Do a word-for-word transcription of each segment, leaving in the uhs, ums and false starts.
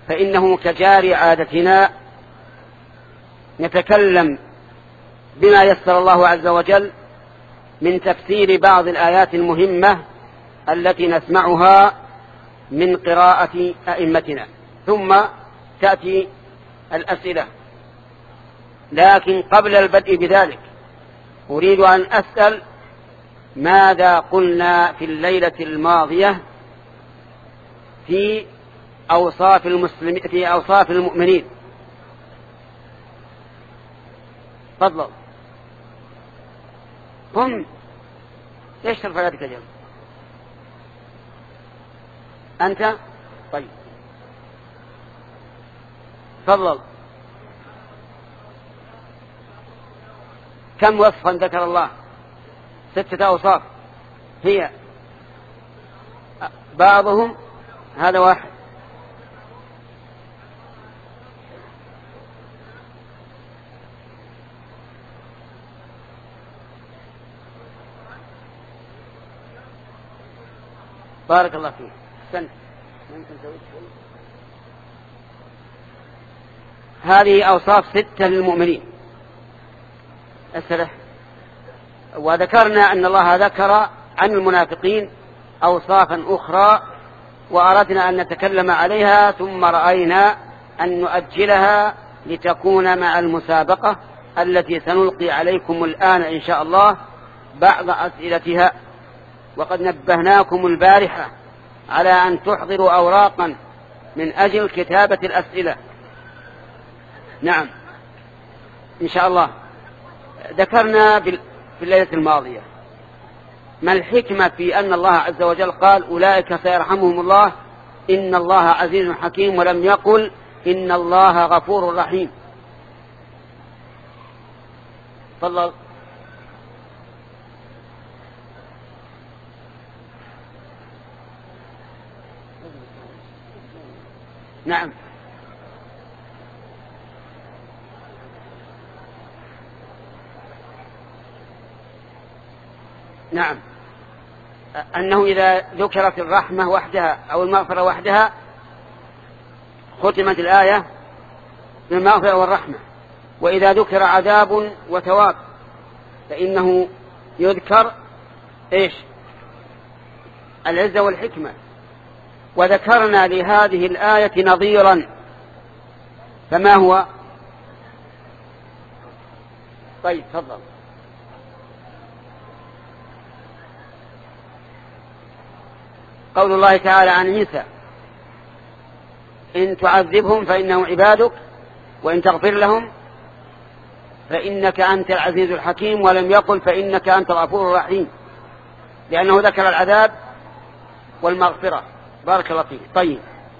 فإنه كجاري عادتنا نتكلم بما يسر الله عز وجل من تفسير بعض الآيات المهمة التي نسمعها من قراءة أئمتنا، ثم تأتي الأسئلة. لكن قبل البدء بذلك أريد أن أسأل ماذا قلنا في الليلة الماضية في أوصاف المسلمين في أوصاف المؤمنين؟ تفضل. هم ليش ترفع يدك يا جماعة؟ أنت طيب تفضل. كم وصفا ذكر الله؟ ستة أوصاف هي بعضهم هذا واحد. بارك الله فيك. سنة. هذه أوصاف ستة للمؤمنين. أسرح. وذكرنا أن الله ذكر عن المنافقين أوصافا أخرى وأردنا أن نتكلم عليها، ثم رأينا أن نؤجلها لتكون مع المسابقة التي سنلقي عليكم الآن إن شاء الله بعض أسئلتها. وقد نبهناكم البارحة على أن تحضروا أوراقا من أجل كتابة الأسئلة. نعم إن شاء الله. ذكرنا في الليلة الماضية ما الحكمة في أن الله عز وجل قال أولئك سيرحمهم الله إن الله عزيز حكيم، ولم يقل إن الله غفور رحيم. تفضل. نعم نعم أنه إذا ذكرت الرحمة وحدها أو المغفرة وحدها ختمت الآية بالمغفرة والرحمة، وإذا ذكر عذاب وثواب فإنه يذكر إيش؟ العزة والحكمة. وذكرنا لهذه الآية نظيرا، فما هو؟ طيب تفضل. قول الله تعالى عن عيسى إن تعذبهم فإنهم عبادك وإن تغفر لهم فإنك أنت العزيز الحكيم، ولم يقل فإنك أنت الغفور الرحيم، لأنه ذكر العذاب والمغفرة. بارك الله فيك. طيب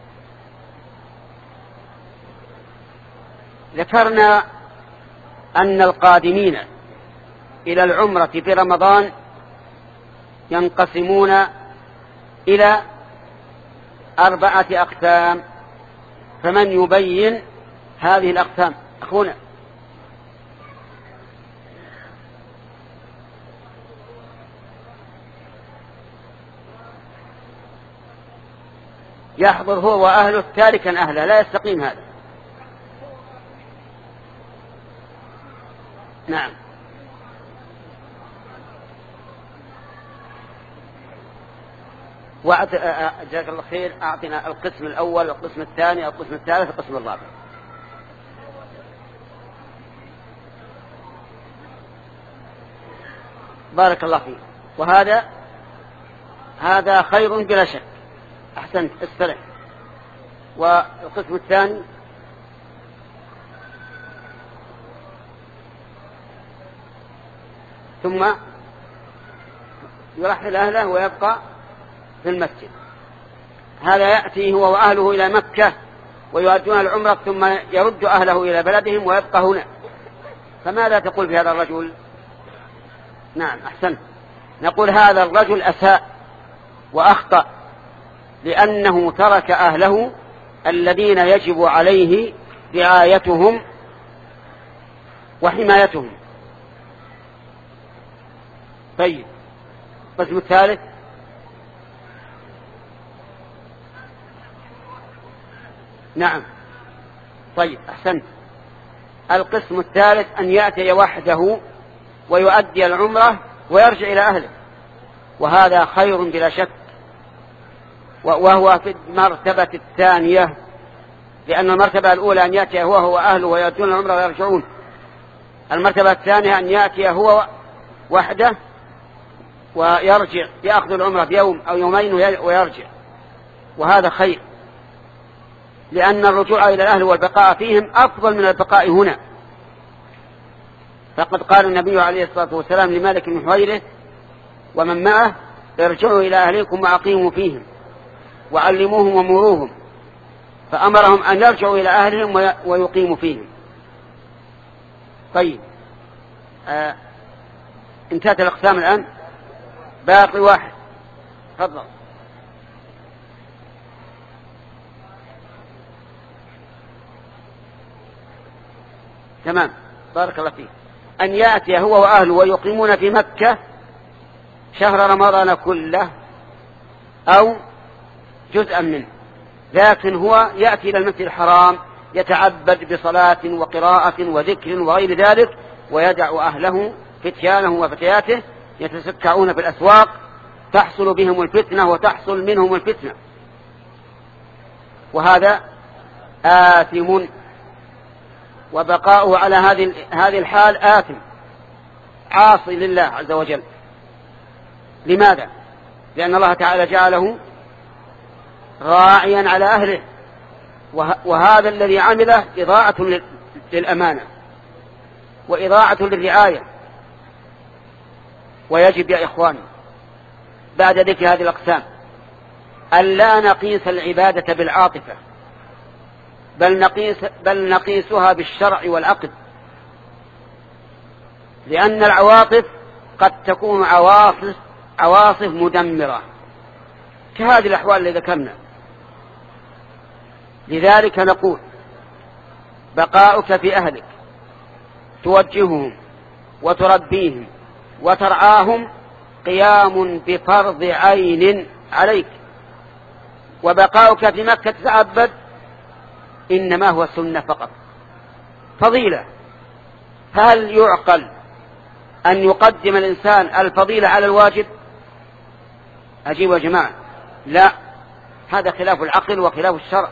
ذكرنا أن القادمين إلى العمرة في رمضان ينقسمون إلى أربعة أقسام، فمن يبين هذه الأقسام؟ أخونا. يحضر هو وأهله تاركا أهله، لا يستقيم هذا. نعم جزاك الله خير. أعطنا القسم الأول والقسم الثاني والقسم الثالث والقسم الرابع. بارك الله فيك. وهذا هذا خير بلا شك. أحسنت. استرح. والقسم الثاني ثم يرحل أهله ويبقى في المسجد. هذا يأتي هو وأهله إلى مكة ويؤدون العمرة ثم يرد أهله إلى بلدهم ويبقى هنا. فماذا تقول في هذا الرجل؟ نعم أحسنت. نقول هذا الرجل أساء وأخطأ، لأنه ترك أهله الذين يجب عليه رعايتهم وحمايتهم. طيب القسم الثالث. نعم. طيب أحسنت. القسم الثالث أن يأتي وحده ويؤدي العمرة ويرجع إلى أهله، وهذا خير بلا شك، وهو في المرتبة الثانية، لأن المرتبة الأولى أن يأتي هو وأهله ويأتون العمرة ويرجعون. المرتبة الثانية أن يأتي هو وحده ويرجع، يأخذ العمرة بيوم أو يومين ويرجع، وهذا خير، لأن الرجوع إلى الأهل والبقاء فيهم أفضل من البقاء هنا. فقد قال النبي عليه الصلاة والسلام لمالك بن حويرث ومن معه: ارجعوا إلى أهليكم وأقيموا فيهم وعلموهم ومروهم، فأمرهم أن يرجعوا إلى أهلهم ويقيموا فيهم. طيب آه انتهت الأقسام الآن، باقي واحد. تفضل. تمام، بارك الله فيك. أن يأتي هو وأهله ويقيمون في مكة شهر رمضان كله أو جزءا منه، لكن هو يأتي إلى المسجد الحرام يتعبد بصلاة وقراءة وذكر وغير ذلك، ويدع أهله فتيانه وفتياته يتسكعون في الأسواق، تحصل بهم الفتنة وتحصل منهم الفتنة، وهذا آثم، وبقاؤه على هذه هذه الحال آثم عاصي لله عز وجل. لماذا؟ لأن الله تعالى جعله راعيا على أهله، وهذا الذي عمله إضاعة للأمانة وإضاعة للرعاية. ويجب يا إخواني بعد ذكر هذه الأقسام أن لا نقيس العبادة بالعاطفة، بل, نقيس بل نقيسها بالشرع والعقل، لأن العواطف قد تكون عواصف, عواصف مدمرة كهذه الأحوال اللي ذكرنا. لذلك نقول: بقاؤك في أهلك توجههم وتربيهم وترعاهم قيام بفرض عين عليك، وبقاؤك في مكة تتعبد إنما هو سنة فقط، فضيلة. هل يعقل أن يقدم الإنسان الفضيلة على الواجب؟ أجيب يا جماعة، لا، هذا خلاف العقل وخلاف الشرع.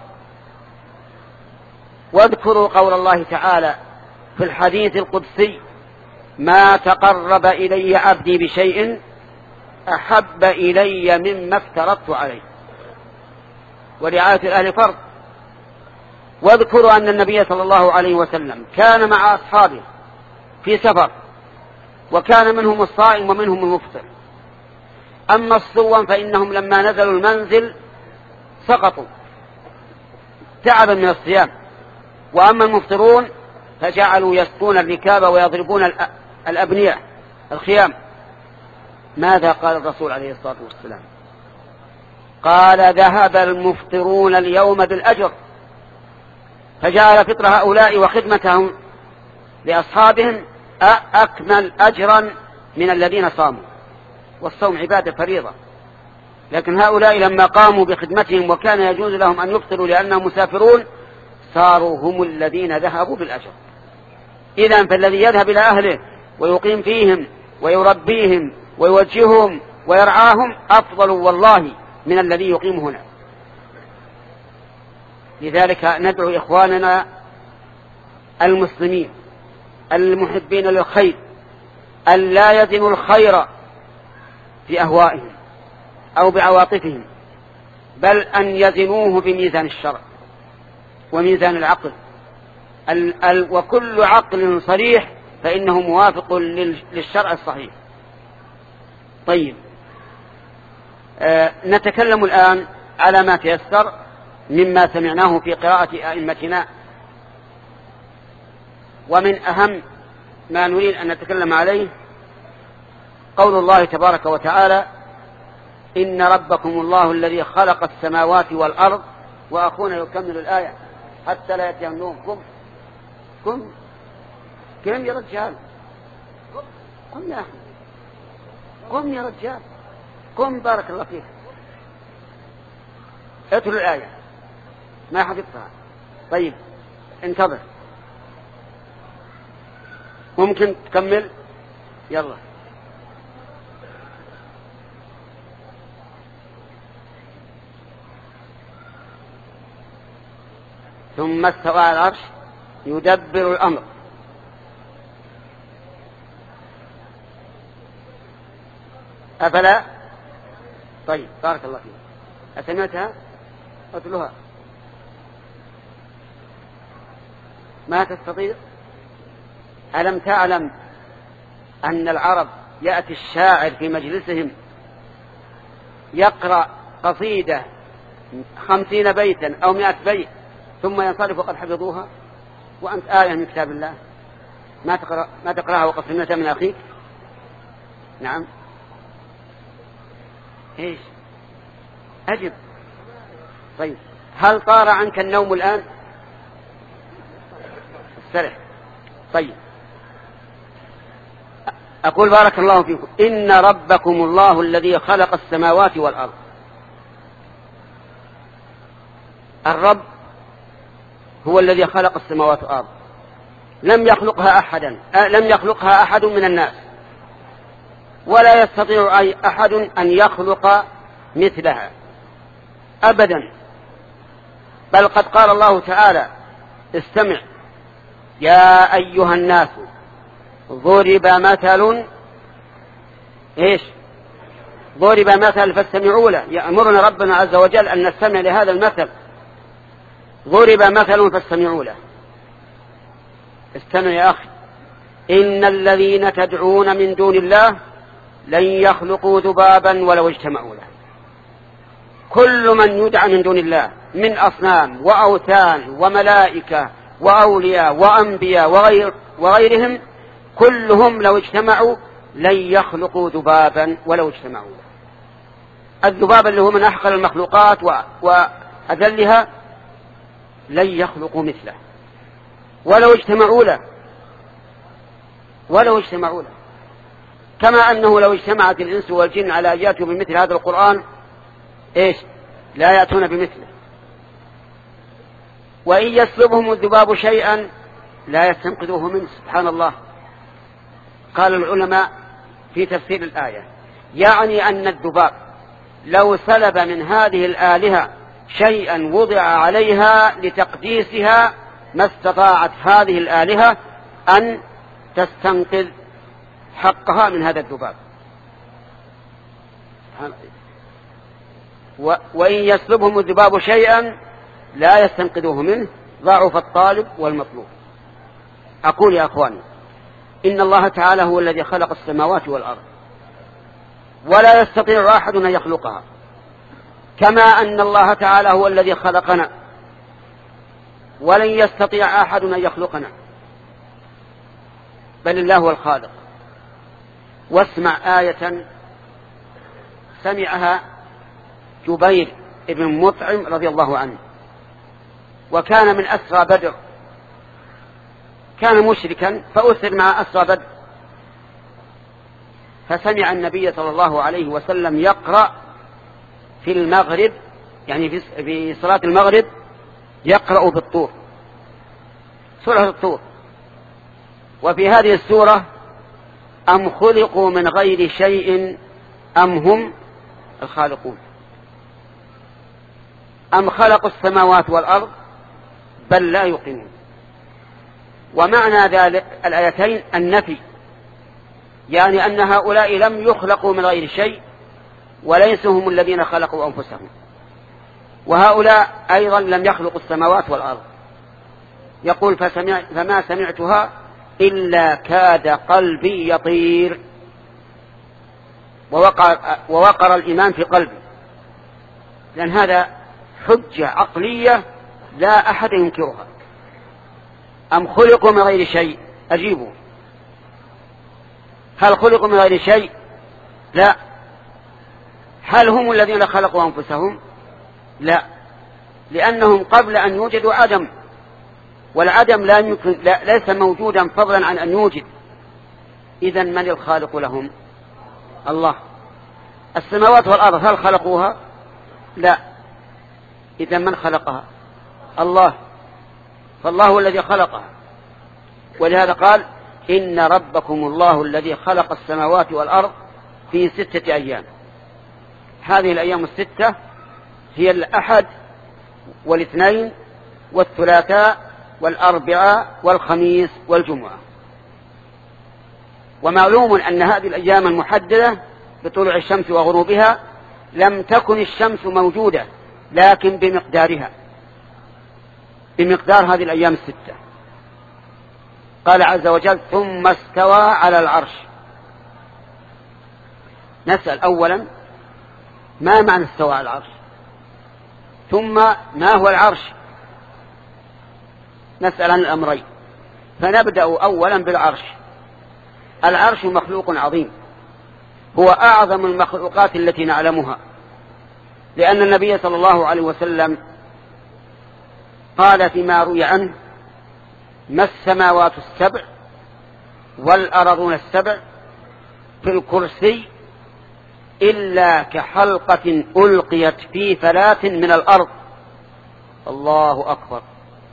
واذكروا قول الله تعالى في الحديث القدسي: ما تقرب إلي عبدي بشيء أحب إلي مما افترضت عليه. ورعاية الأهل فرض. واذكروا أن النبي صلى الله عليه وسلم كان مع أصحابه في سفر، وكان منهم الصائم ومنهم المفطر. أما الصوم فإنهم لما نزلوا المنزل سقطوا تعبا من الصيام، وأما المفطرون فجعلوا يسقون الركاب ويضربون الأبنية الخيام. ماذا قال الرسول عليه الصلاة والسلام؟ قال: ذهب المفطرون اليوم بالأجر. فجعل فطر هؤلاء وخدمتهم لأصحابهم أكمل أجرا من الذين صاموا، والصوم عبادة فريضة، لكن هؤلاء لما قاموا بخدمتهم وكان يجوز لهم أن يفطروا لأنهم مسافرون صاروا هم الذين ذهبوا بالأجر. إذن فالذي يذهب إلى أهله ويقيم فيهم ويربيهم ويوجههم ويرعاهم أفضل والله من الذي يقيم هنا. لذلك ندعو إخواننا المسلمين المحبين للخير أن لا يزنوا الخير في أهوائهم أو بعواطفهم، بل أن يزنوه بميزان الشرع وميزان العقل، ال ال وكل عقل صريح فإنه موافق للشرع الصحيح. طيب آه نتكلم الآن على ما تيسر مما سمعناه في قراءة أئمتنا. ومن أهم ما نريد أن نتكلم عليه قول الله تبارك وتعالى: إن ربكم الله الذي خلق السماوات والأرض. وأخونا يكمل الآية حتى لا يتهمون. قم قم قم يا رجال، قم يا أخي، قم يا رجال، قم بارك الله فيك. اتلوا الآية ما حفظتها. طيب انتظر، ممكن تكمل؟ يلا. ثم استوى على العرش يدبر الأمر. أفلا؟ طيب بارك الله فيك. أسمعتها؟ أتلوها. ما تستطيع؟ ألم تعلم أن العرب يأتي الشاعر في مجلسهم يقرأ قصيدة خمسين بيتا أو مئة بيت ثم ينصرف وقد حفظوها، وأنت آية من كتاب الله ما تقرأ ما تقرأها وقد سمعتها من أخيك؟ نعم. إيش؟ أجب. طيب هل طار عنك النوم الآن؟ استرح. طيب أقول بارك الله فيكم، إن ربكم الله الذي خلق السماوات والأرض. الرب هو الذي خلق السماوات والأرض، لم يخلقها أحدا لم يخلقها أحد من الناس، ولا يستطيع أي أحد أن يخلق مثلها أبدا. بل قد قال الله تعالى: استمع يا أيها الناس ضرب مثل. إيش؟ ضرب مثل فاستمعوا له. يأمرنا ربنا عز وجل أن نستمع لهذا المثل. ضرب مثل فاستمعوا له. استمع يا أخي، إن الذين تدعون من دون الله لن يخلقوا ذبابا ولو اجتمعوا له. كل من يدعى من دون الله من أصنام وأوثان وملائكة وأولياء وأنبياء وغير وغيرهم كلهم لو اجتمعوا لن يخلقوا ذبابا ولو اجتمعوا له. الذباب اللي هو من أحقر المخلوقات وأذلها لن يخلقوا مثله ولو اجتمعوا له ولو اجتمعوا له كما أنه لو اجتمعت الإنس والجن على أن يأتوا بمثل هذا القرآن إيش لا يأتون بمثله. وإن يسلبهم الذباب شيئا لا يستنقذوه منه. سبحان الله. قال العلماء في تفسير الآية يعني أن الذباب لو سلب من هذه الآلهة شيئا وضع عليها لتقديسها ما استطاعت هذه الآلهة أن تستنقذ حقها من هذا الذباب. وإن يسلبهم الذباب شيئا لا يستنقذوه منه ضعف الطالب والمطلوب. أقول يا أخواني إن الله تعالى هو الذي خلق السماوات والأرض ولا يستطيع أحد أن يخلقها، كما أن الله تعالى هو الذي خلقنا ولن يستطيع أحد أن يخلقنا، بل الله هو الخالق. واسمع آية سمعها جبير بن مطعم رضي الله عنه، وكان من أسرى بدر، كان مشركا فأسر مع أسرى بدر، فسمع النبي صلى الله عليه وسلم يقرأ في المغرب يعني في صلاة المغرب يقرأ بالطور سورة الطور. وفي هذه السورة أم خلقوا من غير شيء أم هم الخالقون، أم خلقوا السماوات والأرض بل لا يوقنون. ومعنى ذلك الآيتين النفي، يعني أن هؤلاء لم يخلقوا من غير شيء وليسوا هم الذين خلقوا أنفسهم، وهؤلاء أيضا لم يخلقوا السماوات والأرض. يقول فسمع فما سمعتها إلا كاد قلبي يطير، ووقر, ووقر الإيمان في قلبي، لأن هذا حجة عقلية لا أحد ينكرها. أم خلقوا من غير شيء؟ أجيبوا، هل خلقوا من غير شيء؟ لا. هل هم الذين خلقوا أنفسهم؟ لا، لأنهم قبل أن يوجدوا عدم، والعدم لا يمكن لا ليس موجودا فضلا عن أن يوجد. إذن من الخالق لهم؟ الله. السماوات والأرض هل خلقوها؟ لا. إذن من خلقها؟ الله. فالله الذي خلقها، ولهذا قال إن ربكم الله الذي خلق السماوات والأرض في ستة أيام. هذه الأيام الستة هي الأحد والاثنين والثلاثاء والأربعاء والخميس والجمعة. ومعلوم أن هذه الأيام المحددة بطلوع الشمس وغروبها لم تكن الشمس موجودة، لكن بمقدارها، بمقدار هذه الأيام الستة. قال عز وجل ثم استوى على العرش. نسأل أولا ما معنى استوى على العرش؟ ثم ما هو العرش؟ نسأل عن الأمرين. فنبدأ أولا بالعرش. العرش مخلوق عظيم، هو أعظم المخلوقات التي نعلمها، لأن النبي صلى الله عليه وسلم قال فيما روي عنه ما السماوات السبع والأرضون السبع في الكرسي إلا كحلقة ألقيت في فلاة من الأرض. الله أكبر.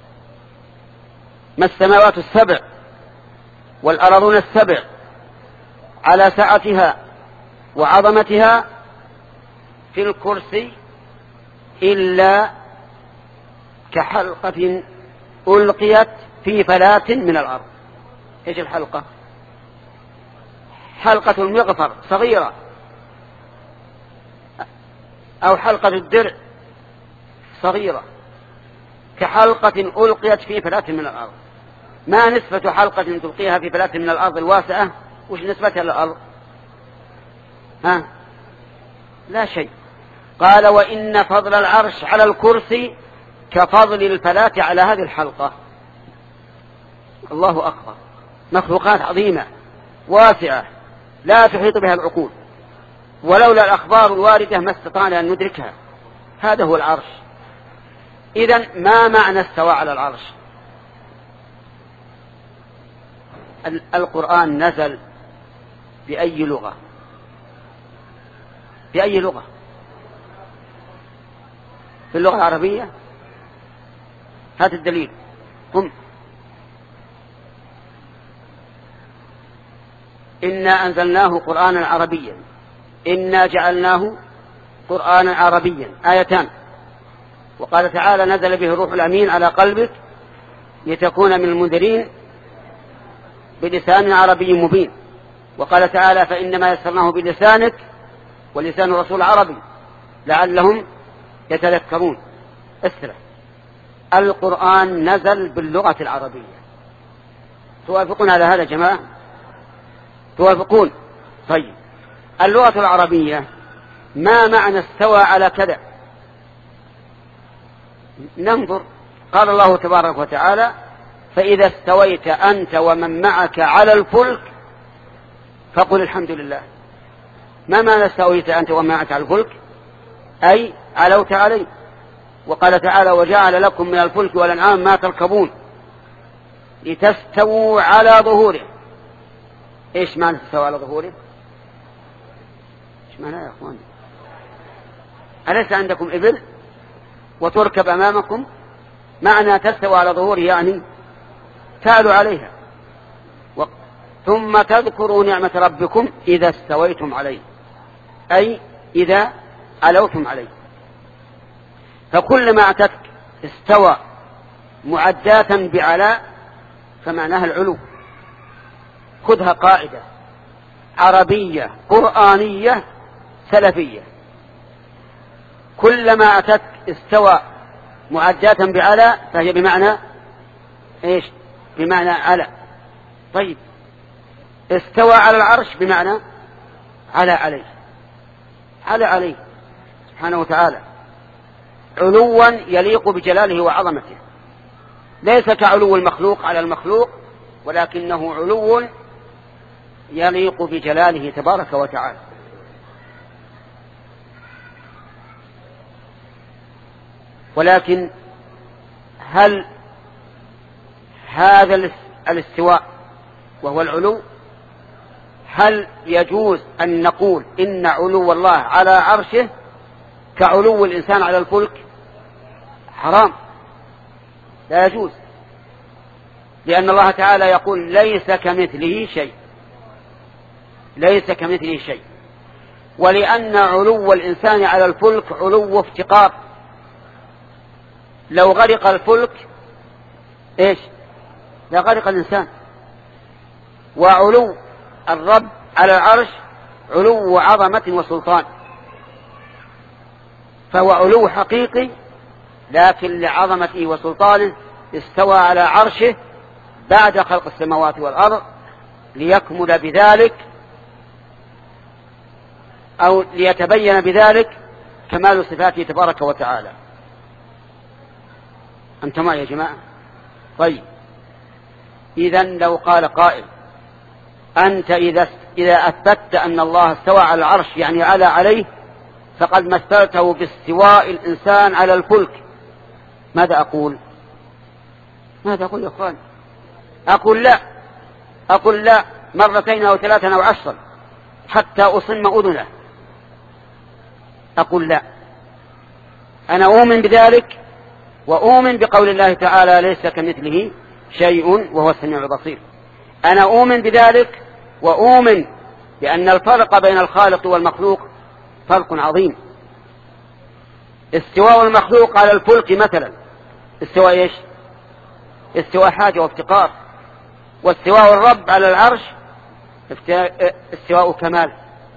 ما السماوات السبع والأرضون السبع على سعتها وعظمتها في الكرسي إلا كحلقة ألقيت في فلاة من الأرض. إيش الحلقة؟ حلقة المغفر صغيرة، أو حلقة الدرع صغيرة، كحلقة ألقيت في فلاة من الأرض. ما نسبة حلقة تلقيها في فلاة من الأرض الواسعة؟ وش نسبتها للأرض؟ ها؟ لا شيء. قال وإن فضل العرش على الكرسي كفضل الفلاة على هذه الحلقة. الله أكبر. مخلوقات عظيمة واسعة لا تحيط بها العقول، ولولا الأخبار الواردة ما استطعنا أن ندركها. هذا هو العرش. إذن ما معنى استوى على العرش؟ القرآن نزل بأي لغة؟ بأي لغة؟ في اللغة العربية؟ هات الدليل. قم. إنا أنزلناه قرآنا عربيا إنا جعلناه قرآنا عربيا، آيتان. وقال تعالى نزل به الروح الأمين على قلبك لتكون من المنذرين بلسان عربي مبين. وقال تعالى فإنما يسرناه بلسانك ولسان الرسول عربي لعلهم يتذكرون. اسرع. القرآن نزل باللغة العربية. توافقون على هذا جماعة؟ توافقون؟ طيب، اللغة العربية ما معنى استوى على كذا؟ ننظر. قال الله تبارك وتعالى فإذا استويت أنت ومن معك على الفلك فقل الحمد لله. ما معنى استويت أنت ومن معك على الفلك؟ أي علوت عليه. وقال تعالى وجعل لكم من الفلك والأنعام ما تركبون لتستووا على ظهوره. إيش معنى تستوى على ظهوره؟ إيش معنى يا أخوان؟ أليس عندكم إبل وتركب أمامكم؟ معنى تستوى على ظهوره يعني تعلوا عليها. و... ثم تذكروا نعمة ربكم إذا استويتم عليه، أي إذا علوتم عليه. فكل ما أتتك استوى معداة بعلاء فمعناها العلو. خذها قاعدة عربية قرآنية سلفية. كلما أتت استوى معداة بعلاء فهي بمعنى إيش؟ بمعنى على. طيب، استوى على العرش بمعنى على عليه، على عليه سبحانه وتعالى علوا يليق بجلاله وعظمته، ليس كعلو المخلوق على المخلوق، ولكنه علو يليق بجلاله تبارك وتعالى. ولكن هل هذا الاستواء وهو العلو هل يجوز أن نقول إن علو الله على عرشه كعلو الإنسان على الفلك؟ حرام، لا يجوز. لأن الله تعالى يقول ليس كمثله شيء، ليس كمثله شيء. ولأن علو الإنسان على الفلك علو افتقار، لو غرق الفلك إيش؟ لغرق الإنسان. وعلو الرب على العرش علو عظمة وسلطان، فهو علو حقيقي، لكن لعظمته وسلطانه استوى على عرشه بعد خلق السماوات والأرض ليكمل بذلك أو ليتبين بذلك كمال صفاته تبارك وتعالى. أنتم معي يا جماعة؟ طيب، إذن لو قال قائل أنت إذا إذا أثبت أن الله استوى على العرش يعني على عليه فقد مثلته باستواء الإنسان على الفلك، ماذا أقول؟ ماذا أقول يا أخوان؟ أقول لا، أقول لا مرتين أو ثلاثة أو عشرا حتى أصم أذنه. أقول لا، أنا أؤمن بذلك وأؤمن بقول الله تعالى ليس كمثله شيء وهو السميع البصير. أنا أؤمن بذلك وأؤمن بأن الفرق بين الخالق والمخلوق فرق عظيم. استواء المخلوق على الفلك مثلا استواء إيش؟ استواء حاجة وافتقار، واستواء الرب على العرش استواء كمال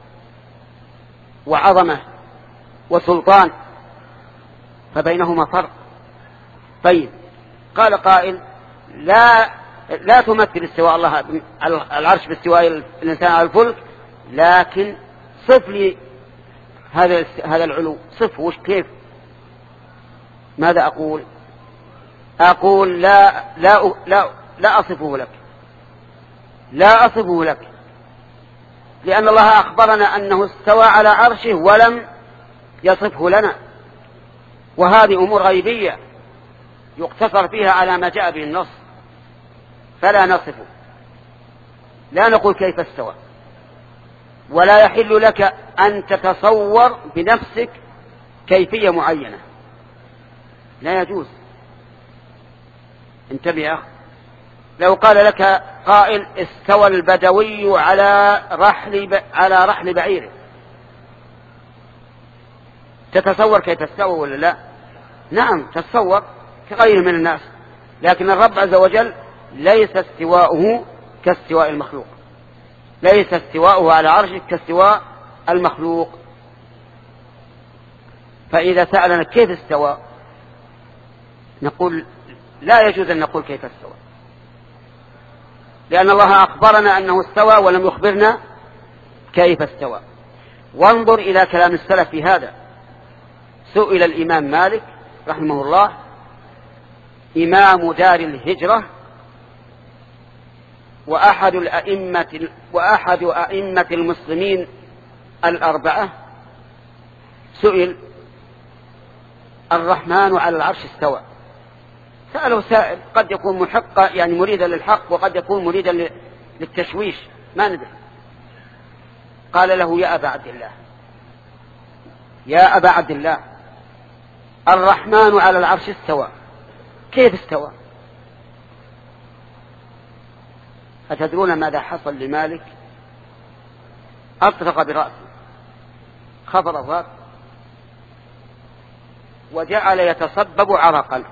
وعظمة وسلطان، فبينهما فرق. طيب، قال قائل لا لا تمثل استواء الله على العرش باستواء الإنسان على الفلك، لكن صف لي هذا هذا العلو، صفه وش كيف؟ ماذا أقول؟ أقول لا لا لا لا أصفه لك، لا أصفه لك، لأن الله أخبرنا أنه استوى على عرشه ولم يصفه لنا، وهذه أمور غيبية يقتصر فيها على ما جاء به النص، فلا نصفه، لا نقول كيف استوى، ولا يحل لك أن تتصور بنفسك كيفية معينة، لا يجوز. انتبه يا أخي، لو قال لك قائل استوى البدوي على رحل ب... على رحل بعيره، تتصور كيف استوى ولا لا؟ نعم تتصور كغيره من الناس، لكن الرب عز وجل ليس استواؤه كاستواء المخلوق، ليس استواؤه على عرشه كاستواء المخلوق. فإذا سألنا كيف استوى نقول لا يجوز أن نقول كيف استوى، لأن الله أخبرنا أنه استوى ولم يخبرنا كيف استوى. وانظر إلى كلام السلف في هذا. سئل الإمام مالك رحمه الله إمام دار الهجرة وأحد الأئمة وأحد أئمة المسلمين الأربعة، سئل الرحمن على العرش استوى. سأله سائل قد يكون محقا يعني مريدا للحق وقد يكون مريدا للتشويش، ما ندري. قال له يا أبا عبد الله يا أبا عبد الله الرحمن على العرش استوى، كيف استوى؟ أتدرون ماذا حصل لمالك؟ أطرق برأسه، خفض الرأس وجعل يتصبب عرقا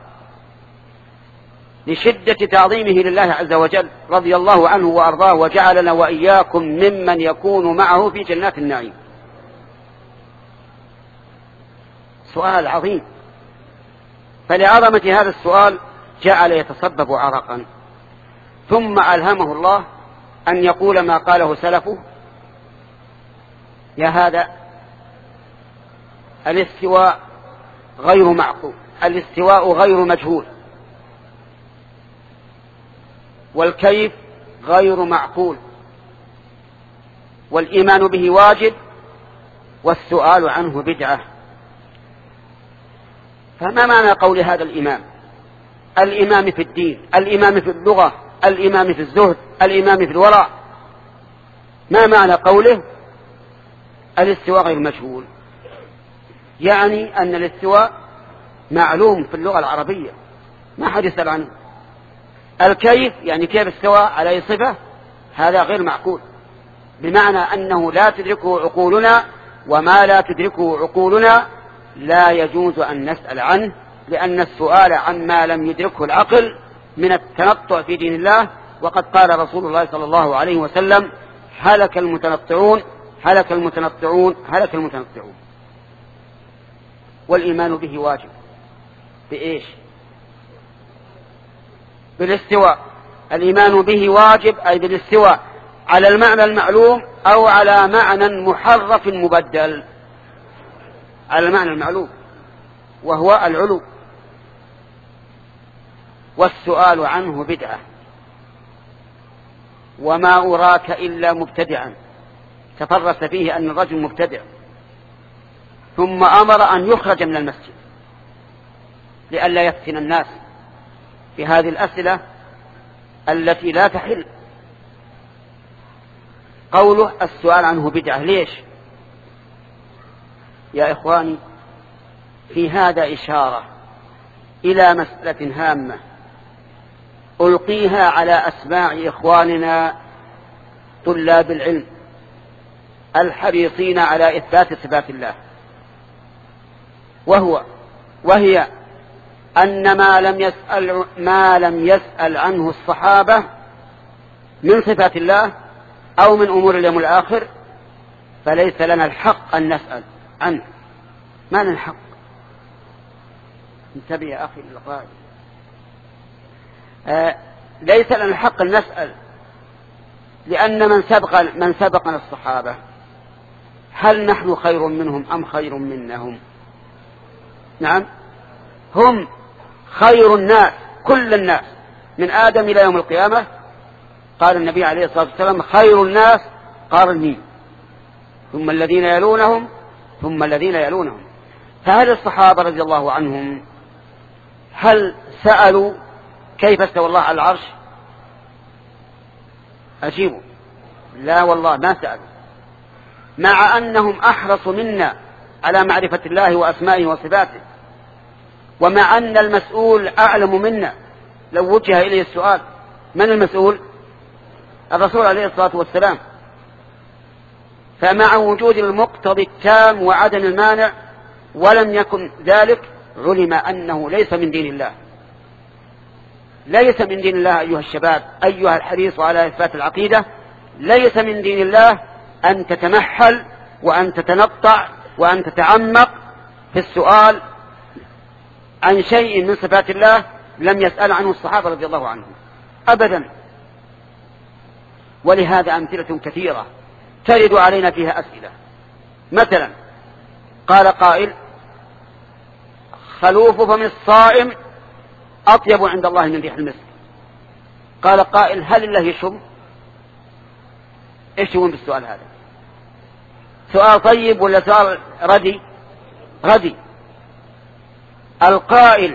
لشدة تعظيمه لله عز وجل رضي الله عنه وأرضاه، وجعلنا وإياكم ممن يكون معه في جنات النعيم. سؤال عظيم، فلعظمة هذا السؤال جعل يتصبب عرقا، ثم ألهمه الله أن يقول ما قاله سلفه: يا هذا الاستواء غير معقول، الاستواء غير مجهول، والكيف غير معقول، والإيمان به واجب، والسؤال عنه بدعة. فما معنى قول هذا الإمام؟ الإمام في الدين، الإمام في اللغة، الإمام في الزهد، الإمام في الورع. ما معنى قوله الاستواء غير مجهول؟ يعني أن الاستواء معلوم في اللغة العربية، ما حد يسأل عنه. الكيف يعني كيف استوى على أي صفة، هذا غير معقول، بمعنى أنه لا تدركه عقولنا، وما لا تدركه عقولنا لا يجوز أن نسأل عنه، لأن السؤال عما لم يدركه العقل من التنطع في دين الله. وقد قال رسول الله صلى الله عليه وسلم: هلك المتنطعون هلك المتنطعون هلك المتنطعون. والإيمان به واجب. بإيش؟ بالاستواء. الإيمان به واجب أي بالاستواء على المعنى المعلوم أو على معنى محرف مبدل. على المعنى المعلوم وهو العلو، والسؤال عنه بدعة، وما أراك إلا مبتدعا. تفرس فيه أن الرجل مبتدع، ثم أمر أن يخرج من المسجد لئلا يفتن الناس في هذه الأسئلة التي لا تحل. قوله السؤال عنه بدعة، ليش يا إخواني؟ في هذا إشارة إلى مسألة هامة ألقيها على أسماع إخواننا طلاب العلم الحريصين على إثبات صفات الله، وهو وهي أن ما لم يسأل ما لم يسأل عنه الصحابة من صفات الله أو من أمور اليوم الآخر فليس لنا الحق أن نسأل عنه. ما لنا الحق. انتبه يا أخي للقائد. آه ليس لنا الحق أن نسأل، لأن من سبق من سبقنا الصحابة هل نحن خير منهم أم خير منهم؟ نعم، هم خير الناس، كل الناس من آدم إلى يوم القيامة. قال النبي عليه الصلاة والسلام: خير الناس قرني، ثم الذين يلونهم ثم الذين يلونهم. فهل الصحابة رضي الله عنهم هل سألوا كيف استوى الله على العرش؟ أجيبوا: لا والله ما سألوا، مع أنهم أحرص منا على معرفة الله وأسمائه وصفاته، ومع أن المسؤول أعلم منا. لو وجه إليه السؤال من المسؤول؟ الرسول عليه الصلاة والسلام. فمع وجود المقتضي التام وعدم المانع ولم يكن ذلك علم أنه ليس من دين الله. ليس من دين الله أيها الشباب، أيها الحريص على إثبات العقيدة، ليس من دين الله أن تتمحل وأن تتنطع وأن تتعمق في السؤال عن شيء من صفات الله لم يسأل عنه الصحابة رضي الله عنهم أبدا. ولهذا أمثلة كثيرة ترد علينا فيها أسئلة. مثلا قال قائل: خلوف فم الصائم أطيب عند الله من ريح المسك. قال قائل: هل الله يشم؟ ايش يقول بالسؤال هذا؟ سؤال طيب ولا سؤال ردي؟ ردي. القائل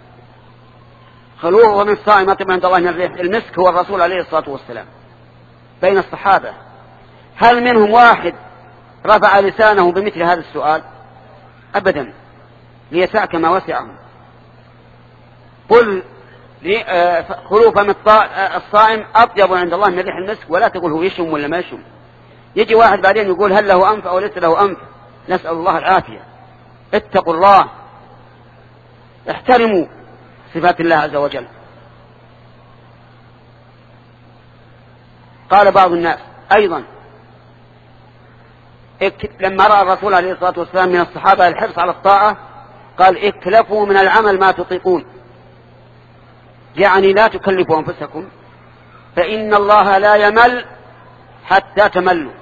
خلوف فم الصائم أطيب عند الله من ريح المسك هو الرسول عليه الصلاة والسلام. بين الصحابة هل منهم واحد رفع لسانه بمثل هذا السؤال؟ أبدا، ليسعك ما وسعهم. قل خلوف فم الصائم أطيب عند الله من ريح المسك، ولا تقول هو يشم ولا ما يشم. يجي واحد بعدين يقول هل له أنف أو ليس له أنف. نسأل الله العافية. اتقوا الله، احترموا صفات الله عز وجل. قال بعض الناس أيضا لما رأى الرسول عليه الصلاة والسلام من الصحابة الحرص على الطاعة قال: اكلفوا من العمل ما تطيقون، يعني لا تكلفوا أنفسكم، فإن الله لا يمل حتى تملوا.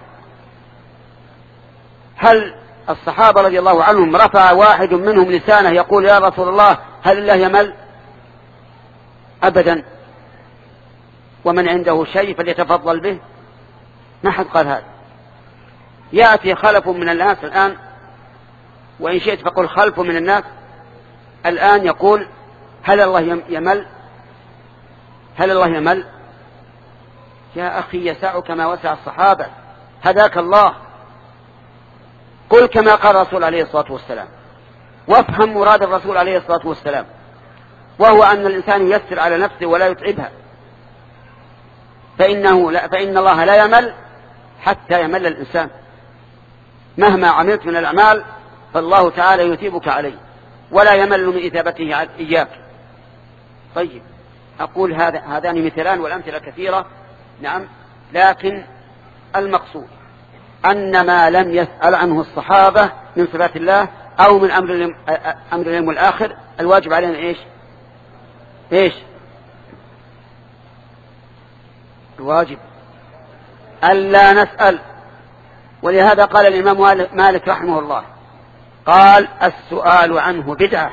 هل الصحابة رضي الله عنهم رفع واحد منهم لسانه يقول: يا رسول الله هل الله يمل؟ أبدا. ومن عنده شيء فليتفضل به. ما حد قال هذا. يأتي خلف من الناس الآن، وإن شئت فقل خلف من الناس الآن، يقول: هل الله يمل؟ هل الله يمل؟ يا أخي يسعك ما وسع الصحابة، هداك الله. قل كما قال الرسول عليه الصلاة والسلام، وافهم مراد الرسول عليه الصلاة والسلام، وهو أن الإنسان يسر على نفسه ولا يتعبها. فإنه لا فإن الله لا يمل حتى يمل الإنسان. مهما عملت من الأعمال فالله تعالى يثيبك عليه ولا يمل من إثابته إياك. طيب، أقول هذا هذان مثلان والأمثلة كثيرة. نعم، لكن المقصود أن ما لم يسأل عنه الصحابة من صفات الله أو من أمر أمر اليوم الآخر الواجب علينا إيش؟ إيش الواجب؟ ألا نسأل. ولهذا قال الإمام مالك رحمه الله، قال السؤال عنه بدعة،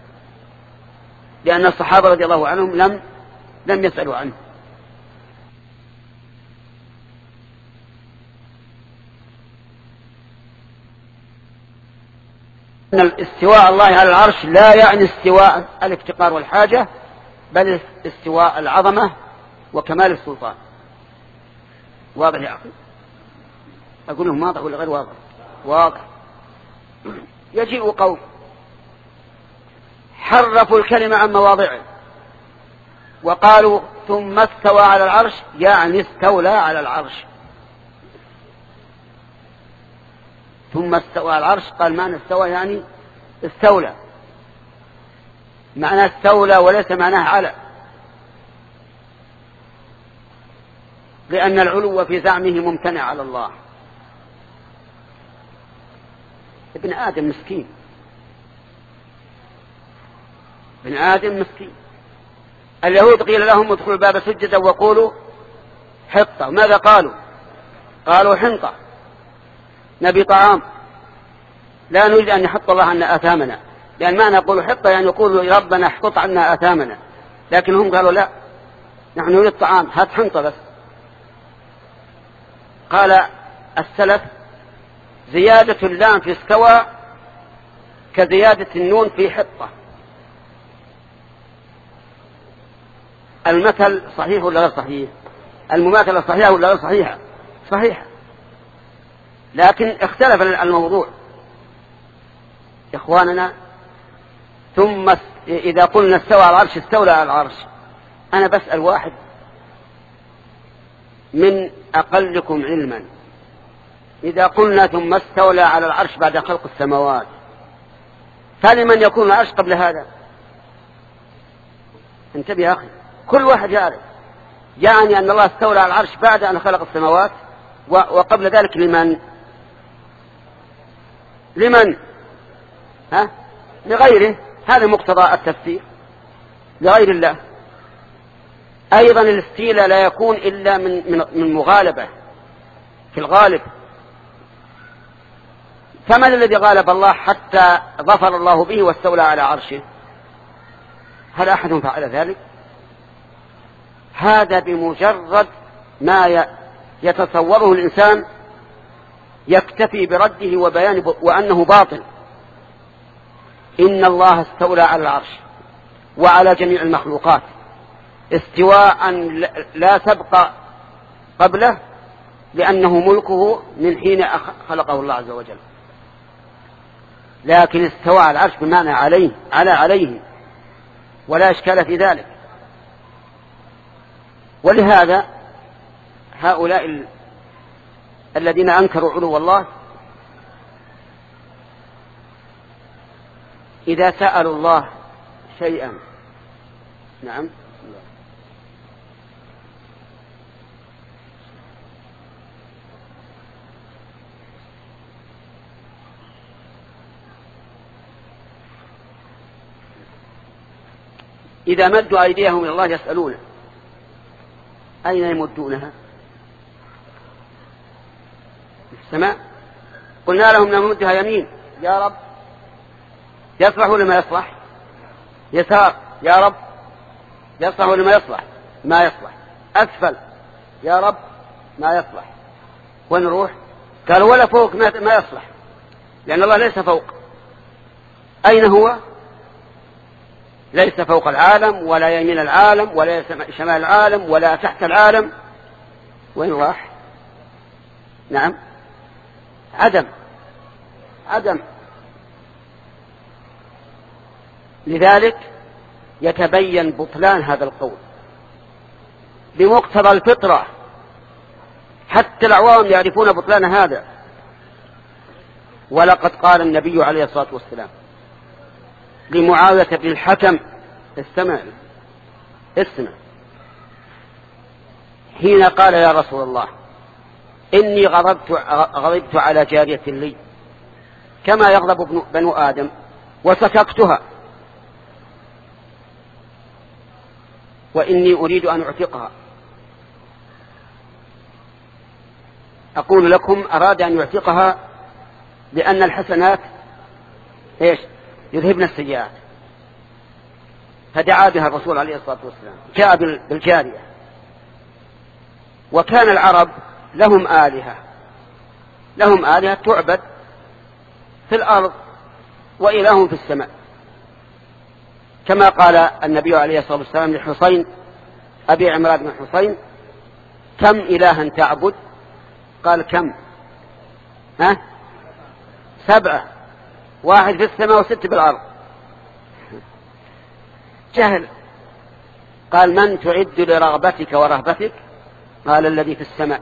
لأن الصحابة رضي الله عنهم لم لم يسألوا عنه. أن الاستواء الله على العرش لا يعني استواء الافتقار والحاجة، بل استواء العظمة وكمال السلطان. واضح يا أخي؟ أقول لهم واضح ولا غير واضح؟ واضح. يجيء قوم حرفوا الكلمة عن مواضعه وقالوا ثم استوى على العرش، يعني استولى على العرش. ثم استوى على العرش، قال معنى استوى يعني استولى، معنى استولى وليس معناه على، لأن العلو في زعمه ممتنع على الله. ابن آدم مسكين، ابن آدم مسكين. اليهود قيل لهم ادخلوا الباب سجدا وقولوا حطة، ماذا قالوا؟ قالوا حنطة، نبي طعام، لا نريد أن يحط الله عنا آثامنا، لأن ما نقول حطة يعني يقول ربنا احطط عنا آثامنا، لكن هم قالوا لا، نحن نريد طعام، هات حنطة بس. قال السلف زيادة اللام في استوى كزيادة النون في حطة. المثل صحيح ولا غير صحيح؟ المماثلة صحيحة ولا غير صحيحة؟ صحيحة، لكن اختلف الموضوع إخواننا. ثم إذا قلنا استوى على العرش استولى على العرش، أنا بسأل واحد من أقلكم علما، إذا قلنا ثم استولى على العرش بعد خلق السماوات، فلمن يكون العرش قبل هذا؟ انتبه يا أخي، كل واحد يعرف يعني أن الله استولى على العرش بعد أن خلق السماوات، وقبل ذلك لمن؟ لمن؟ ها؟ لغيره. هذا مقتضى التفسير، لغير الله. أيضا الاستيلاء لا يكون إلا من من من مغالبة في الغالب. فمن الذي غالب الله حتى ظفر الله به واستولى على عرشه؟ هل أحد فعل ذلك؟ هذا بمجرد ما يتصوره الإنسان يكتفي برده وبيانه وأنه باطل. إن الله استولى على العرش وعلى جميع المخلوقات استواء لا سبق قبله، لأنه ملكه من حين خلقه الله عز وجل. لكن استوى على العرش بمعنى عليه، على عليه، ولا إشكال في ذلك. ولهذا هؤلاء ال... الذين أنكروا علو الله إذا سألوا الله شيئا، نعم، إذا مدوا أيديهم إلى الله يسألونه، أين يمدونها؟ السماء. قلنا لهم نمدها يمين يا رب، يصلح ولا ما يصلح؟ يسار يا رب، يصلح ولا ما يصلح؟ ما يصلح. أسفل يا رب، ما يصلح. ونروح قالوا ولا فوق، ما يصلح، لأن الله ليس فوق. أين هو؟ ليس فوق العالم ولا يمين العالم ولا شمال العالم ولا تحت العالم. وين راح؟ نعم، عدم عدم. لذلك يتبين بطلان هذا القول بمقتضى الفطرة حتى العوام يعرفون بطلان هذا. ولقد قال النبي عليه الصلاة والسلام لمعاوية بن الحكم، استمع استمع، حين قال يا رسول الله إني غضبت, غضبت على جارية لي كما يغضب بنو آدم وسككتها وإني أريد أن أعتقها. أقول لكم أراد أن يعتقها لأن الحسنات إيش يذهبن السيئات، فدعا بها الرسول عليه الصلاة والسلام، جاء بالجارية. وكان العرب لهم آلهة لهم آلهة تعبد في الأرض وإله في السماء، كما قال النبي عليه الصلاة والسلام لحسين أبي عمران بن حسين كم إلها تعبد؟ قال كم؟ ها؟ سبعة، واحد في السماء وست بالأرض. جهل. قال من تعد لرغبتك ورهبتك؟ قال الذي في السماء.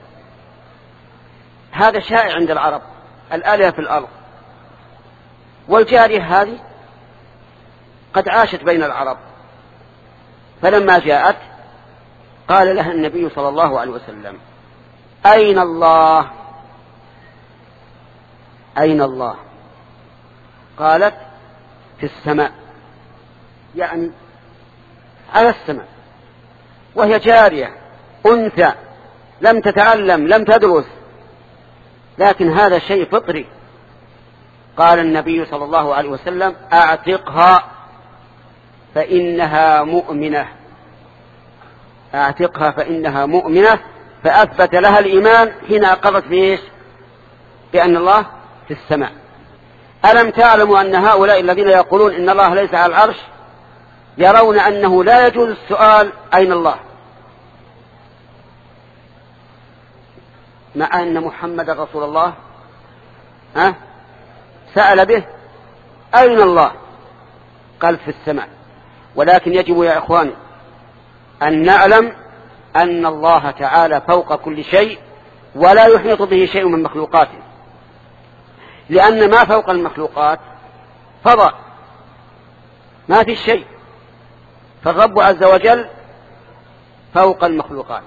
هذا شائع عند العرب، الآلهة في الأرض. والجارية هذه قد عاشت بين العرب، فلما جاءت قال لها النبي صلى الله عليه وسلم أين الله؟ أين الله؟ قالت في السماء، يعني على السماء، وهي جارية أنثى لم تتعلم لم تدرس، لكن هذا شيء فطري. قال النبي صلى الله عليه وسلم أعتقها فإنها مؤمنة، أعتقها فإنها مؤمنة، فأثبت لها الإيمان حين أقرت بإيش؟ بأن الله في السماء. ألم تعلموا أن هؤلاء الذين يقولون إن الله ليس على العرش يرون أنه لا يجوز السؤال أين الله، مع أن محمد رسول الله ها سأل به أين الله؟ قال في السماء. ولكن يجب يا إخواني أن نعلم أن الله تعالى فوق كل شيء ولا يحيط به شيء من مخلوقاته، لأن ما فوق المخلوقات فضاء ما في شيء، فالرب عز وجل فوق المخلوقات،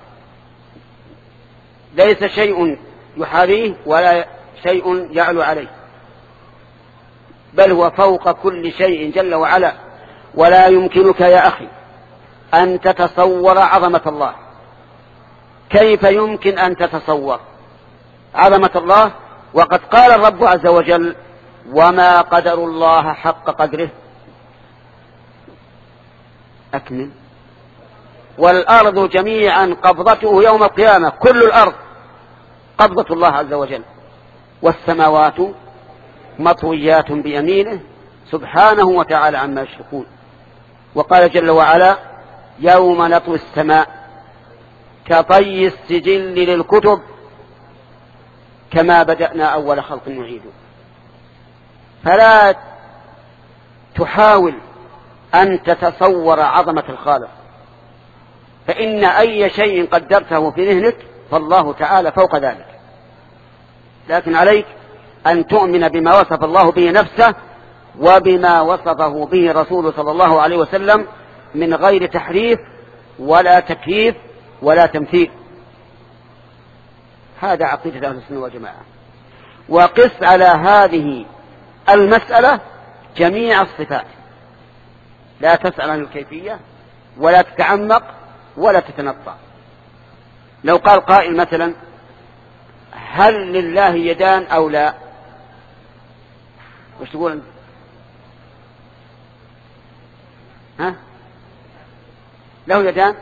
ليس شيء يحاذيه ولا شيء يعلو عليه، بل هو فوق كل شيء جل وعلا. ولا يمكنك يا أخي أن تتصور عظمة الله. كيف يمكن أن تتصور عظمة الله وقد قال الرب عز وجل وما قدر الله حق قدره؟ أكمل. والأرض جميعا قبضته يوم القيامة، كل الأرض قبضة الله عز وجل، والسماوات مطويات بيمينه سبحانه وتعالى عما يشركون. وقال جل وعلا يوم نطوي السماء كطي السجل للكتب كما بدأنا أول خلق نعيده. فلا تحاول أن تتصور عظمة الخالق، فإن أي شيء قدرته في ذهنك فالله تعالى فوق ذلك. لكن عليك أن تؤمن بما وصف الله به نفسه وبما وصفه به رسوله صلى الله عليه وسلم من غير تحريف ولا تكييف ولا تمثيل. هذا عقيدة أهل السنة والجماعة. وقس على هذه المسألة جميع الصفات، لا تسأل عن الكيفية ولا تتعمق ولا تتنطع. لو قال قائل مثلا هل لله يدان أو لا؟ وش تقول؟ ها؟ له يدان؟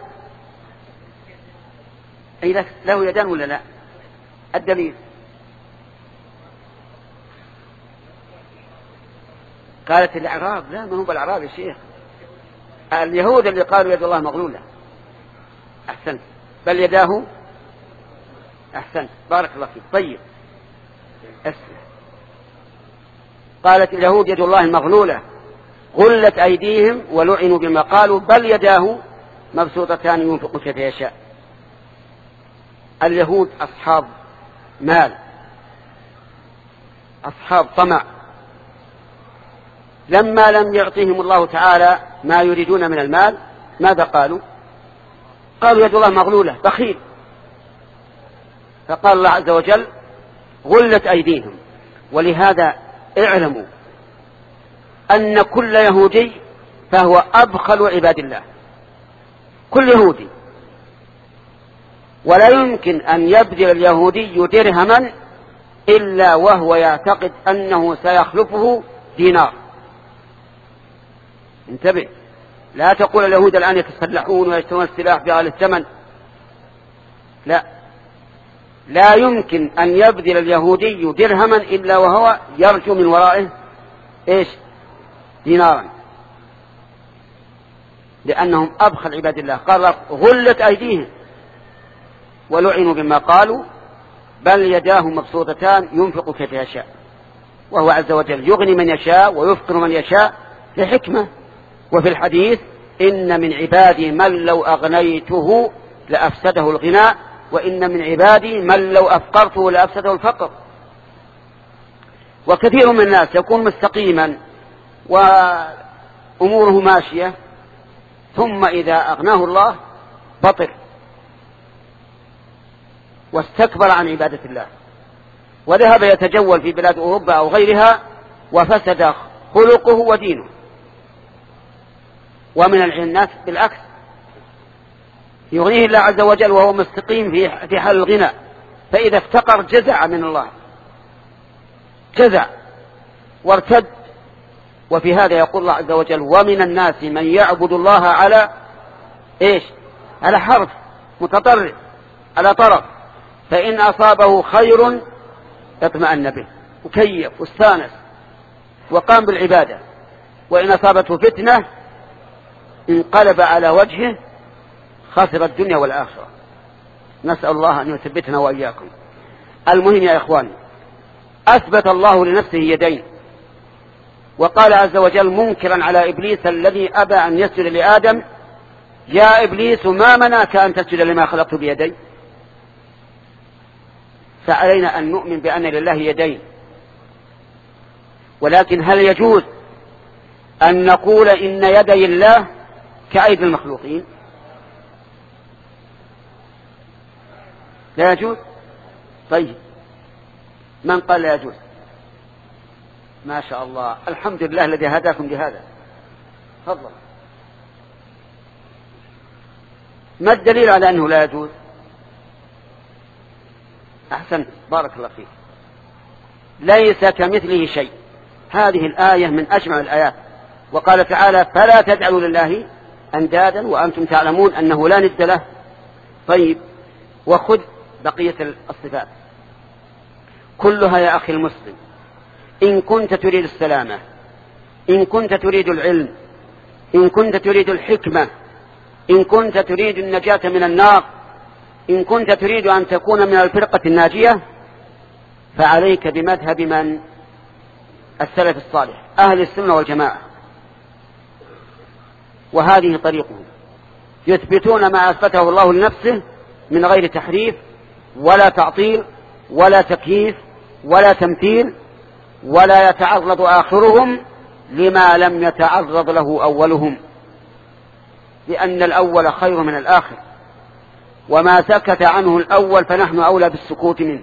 أي له يدان ولا لا؟ الدليل قالت الأعراب لا، ما هو بالأعراب يا شيخ، اليهود اللي قالوا يد الله مغلولة. أحسنت، بل يداه. أحسنت، بارك الله فيك. طيب أسمع. قالت اليهود يد الله مغلولة غلت أيديهم ولعنوا بما قالوا بل يداه مبسوطتان ينفق كيف يشاء. اليهود أصحاب مال، أصحاب طمع. لما لم يعطيهم الله تعالى ما يريدون من المال ماذا قالوا؟ قالوا يد الله مغلولة، بخيل. فقال الله عز وجل غلت أيديهم. ولهذا اعلموا أن كل يهودي فهو أبخل عباد الله، كل يهودي. ولا يمكن أن يبذل اليهودي درهما إلا وهو يعتقد أنه سيخلفه دينار. انتبه، لا تقول اليهود الآن يتسلحون ويشترون السلاح بغالي الثمن، لا، لا يمكن أن يبذل اليهودي درهما إلا وهو يرجو من ورائه إيش؟ دينارا، لأنهم أبخل عباد الله. قال غلت أيديهم ولعنوا بما قالوا بل يداه مبسوطتان ينفق كيف يشاء، وهو عز وجل يغني من يشاء ويفقر من يشاء لحكمة. وفي الحديث إن من عبادي من لو أغنيته لأفسده الغناء، وإن من عبادي من لو أفقرته لأفسده الفقر. وكثير من الناس يكون مستقيما وأموره ماشية، ثم إذا أغناه الله بطر واستكبر عن عبادة الله وذهب يتجول في بلاد أوروبا أو غيرها وفسد خلقه ودينه. ومن الناس بالعكس، يغنيه الله عز وجل وهو مستقيم في حال الغنى، فإذا افتقر جزع من الله، جزع وارتد. وفي هذا يقول الله عز وجل ومن الناس من يعبد الله على إيش؟ على حرف، متطرف على طرف، فإن أصابه خير اطمأن به وكيف واستانس وقام بالعبادة، وإن أصابته فتنة انقلب على وجهه خسر الدنيا والآخرة. نسأل الله أن يثبتنا وإياكم. المهم يا إخواني، أثبت الله لنفسه يدين، وقال عز وجل منكرا على إبليس الذي أبى أن يسجد لآدم يا إبليس ما منعك أن تسجد لما خلقت بيدي. فعلينا أن نؤمن بأن لله يدين، ولكن هل يجوز أن نقول إن يدي الله كأيدي المخلوقين؟ لا يجوز. طيب من قال لا يجوز؟ ما شاء الله، الحمد لله الذي هداكم لهذا. تفضل. ما الدليل على أنه لا يجوز؟ أحسنت، بارك الله فيك. ليس كمثله شيء، هذه الآية من أجمع الآيات. وقال تعالى فلا تجعلوا لله أندادا وأنتم تعلمون أنه لا ند له. طيب وخذ بقية الصفات كلها يا أخي المسلم، إن كنت تريد السلامة، إن كنت تريد العلم، إن كنت تريد الحكمة، إن كنت تريد النجاة من النار، إن كنت تريد أن تكون من الفرقة الناجية، فعليك بمذهب من؟ السلف الصالح أهل السنة والجماعة. وهذه طريقهم، يثبتون ما أثبته الله لنفسه من غير تحريف ولا تعطيل ولا تكييف ولا تمثيل، ولا يتعرض آخرهم لما لم يتعرض له أولهم، لأن الأول خير من الآخر، وما سكت عنه الأول فنحن أولى بالسكوت منه.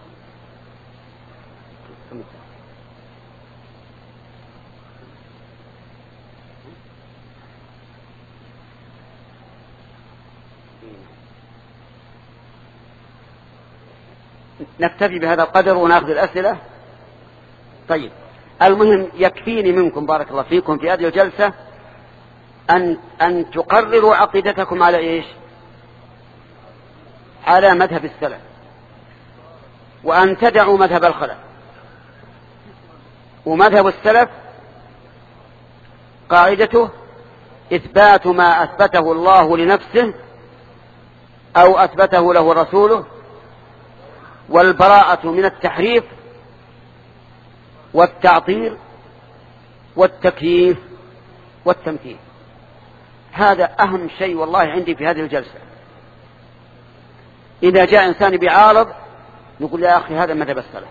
نكتفي بهذا القدر ونأخذ الأسئلة. طيب المهم يكفيني منكم بارك الله فيكم في هذه الجلسة أن, أن تقرروا عقيدتكم على إيش؟ على مذهب السلف، وأن تدعوا مذهب الخلف. ومذهب السلف قاعدته إثبات ما أثبته الله لنفسه أو أثبته له رسوله، والبراءة من التحريف والتعطيل والتكييف والتمثيل. هذا أهم شيء والله عندي في هذه الجلسة. إذا جاء إنسان بعارض نقول يا أخي هذا مذهب السلف.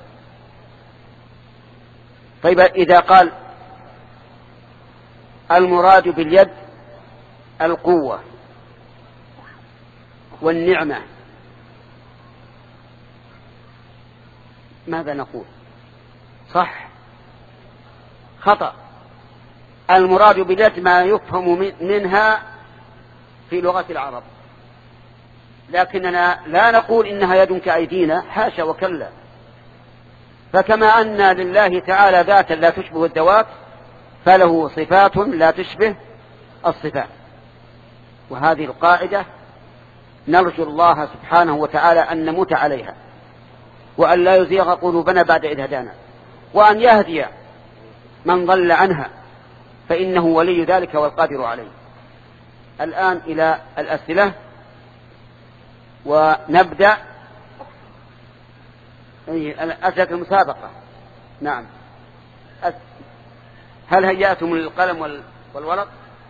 طيب إذا قال المراد باليد القوة والنعمة ماذا نقول؟ صح؟ خطأ. المراد باليد ما يفهم منها في لغة العرب، لكننا لا نقول إنها يد كأيدينا، حاشا وكلا. فكما أن لله تعالى ذاتا لا تشبه الذوات، فله صفات لا تشبه الصفات. وهذه القاعدة نرجو الله سبحانه وتعالى أن نموت عليها، وأن لا يزيغ قلوبنا بعد إذ هدانا، وأن يهدي من ضل عنها، فإنه ولي ذلك والقادر عليه. الآن إلى الأسئلة، ونبدأ أسئلة المسابقة. نعم، هل هيأتم القلم والورق؟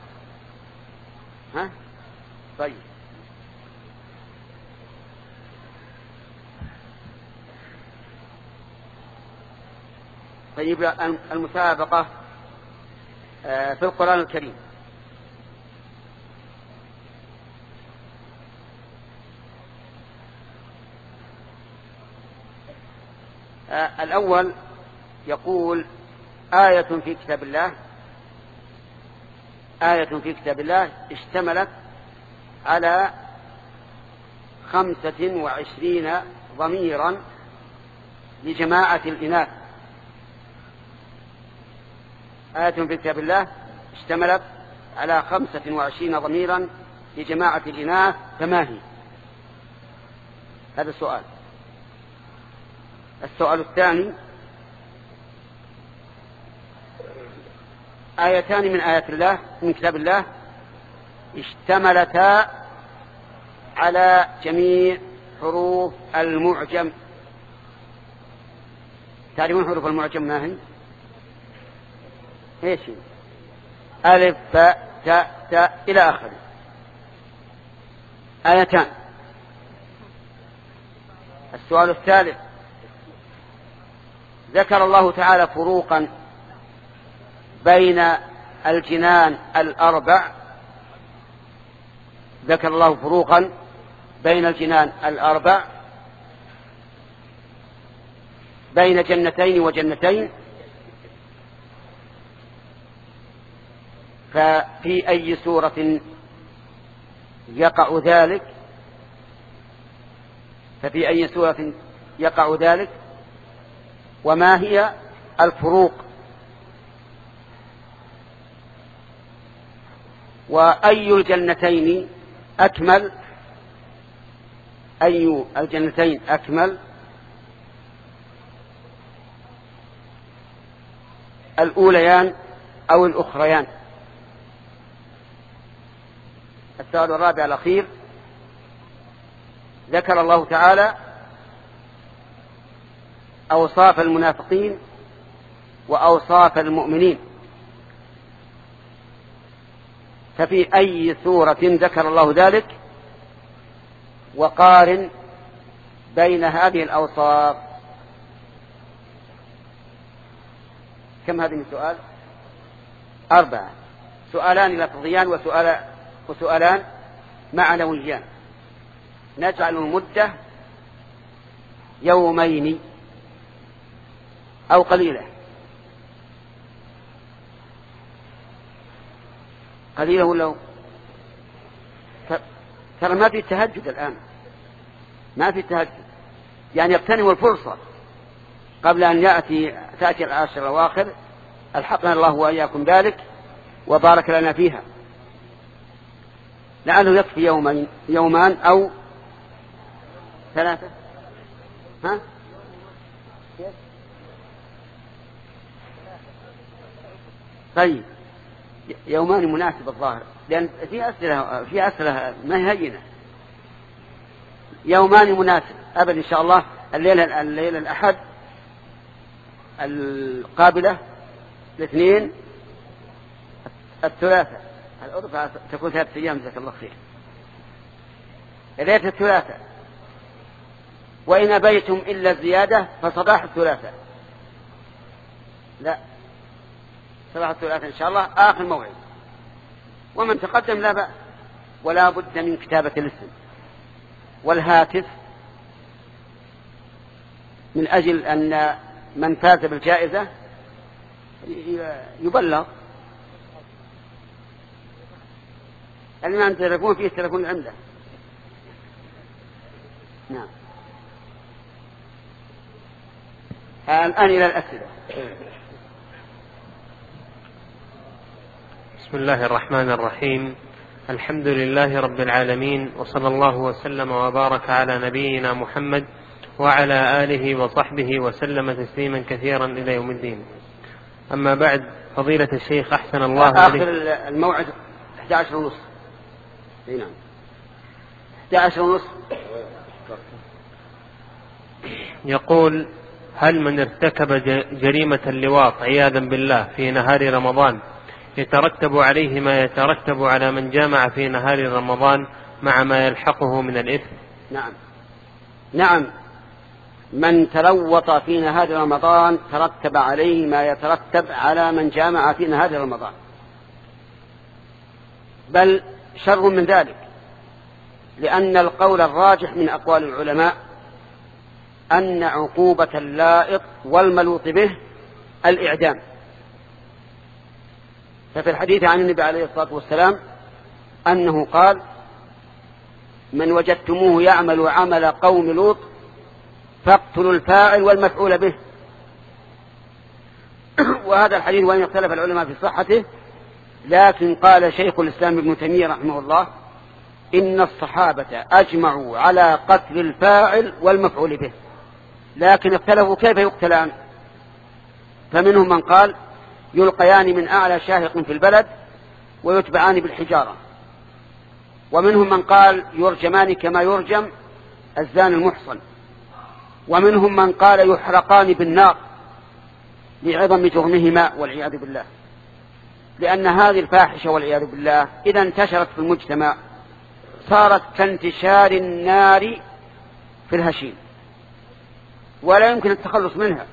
ها؟ طيب، طيب المسابقة في القرآن الكريم. الأول يقول آية في كتاب الله آية في كتاب الله اشتملت على خمسة وعشرين ضميرا لجماعة الإناث. آية في كتاب الله اشتملت على خمسة وعشرين ضميرا لجماعة الإناث، فما هي؟ هذا السؤال. السؤال الثاني، آيتان من آيات الله من كتاب الله اشتملتا على جميع حروف المعجم. تعرفون حروف المعجم ما هي؟ ايش هي؟ ألف باء تاء تاء إلى آخره. آيتان. السؤال الثالث، ذكر الله تعالى فروقا بين الجنان الأربع ذكر الله فروقا بين الجنان الأربع بين جنتين وجنتين، ففي أي سورة يقع ذلك ففي أي سورة يقع ذلك وما هي الفروق؟ وأي الجنتين أكمل أي الجنتين أكمل الأوليان أو الأخريان؟ السؤال الرابع الأخير، ذكر الله تعالى أوصاف المنافقين وأوصاف المؤمنين، ففي أي سورة ذكر الله ذلك؟ وقارن بين هذه الأوصاف. كم هذه من سؤال؟ أربعة. سؤالان لفظيان وسؤال وسؤالان معنويان. نجعل المدة يومين أو قليلة. قليلة ولا ترى ما في تهجد الآن، ما في تهجد، يعني اغتنموا الفرصة قبل أن يأتي تأتي العشر الأواخر. الحقنا الله وإياكم ذلك وبارك لنا فيها. لعله يكفي يومين يومان أو ثلاثة. ها؟ طيب، يومان مناسب الظاهر، لأن في أسئلة في أسئلة ما هي هينة. يومان مناسب أبدا إن شاء الله. الليلة الليلة الأحد القابلة، الاثنين، الثلاثة. الأربعاء تكون ثلاثة أيام جزاك الله خير. ليلة الثلاثة وإن أبيتم إلا الزيادة فصباح الثلاثاء. لا، صباح الثلاثاء إن شاء الله آخر موعد، ومن تقدم لا بأس، ولا بد من كتابة الاسم والهاتف من أجل أن من فاز بالجائزة يبلغ. اللي ما عنده تلفون فيه تلفون عنده. نعم. الآن إلى الأسئلة. بسم الله الرحمن الرحيم. الحمد لله رب العالمين، وصلى الله وسلم وبارك على نبينا محمد وعلى آله وصحبه وسلم تسليما كثيرا إلى يوم الدين. أما بعد، فضيلة الشيخ أحسن الله آخر الموعد إحدى عشر ونصف. نعم، إحدى عشر ونصف. يقول: هل من ارتكب جريمة اللواط عياذا بالله في نهار رمضان يترتب عليه ما يترتب على من جامع في نهار رمضان مع ما يلحقه من الإثم؟ نعم نعم من تلوط في نهار رمضان ترتب عليه ما يترتب على من جامع في نهار رمضان، بل شر من ذلك، لأن القول الراجح من أقوال العلماء أن عقوبة اللائط والملوط به الإعدام. ففي الحديث عن النبي عليه الصلاة والسلام أنه قال: من وجدتموه يعمل عمل قوم لوط فاقتلوا الفاعل والمفعول به. وهذا الحديث وإن اختلف العلماء في صحته، لكن قال شيخ الإسلام ابن تيمية رحمه الله: إن الصحابة أجمعوا على قتل الفاعل والمفعول به، لكن اختلفوا كيف يقتلان. فمنهم من قال يلقيان من أعلى شاهق في البلد ويتبعان بالحجارة، ومنهم من قال يرجمان كما يرجم الزاني المحصن، ومنهم من قال يحرقان بالنار لعظم جرمهما والعياذ بالله، لأن هذه الفاحشة والعياذ بالله إذا انتشرت في المجتمع صارت كانتشار النار في الهشيم، ولا يمكن التخلص منها،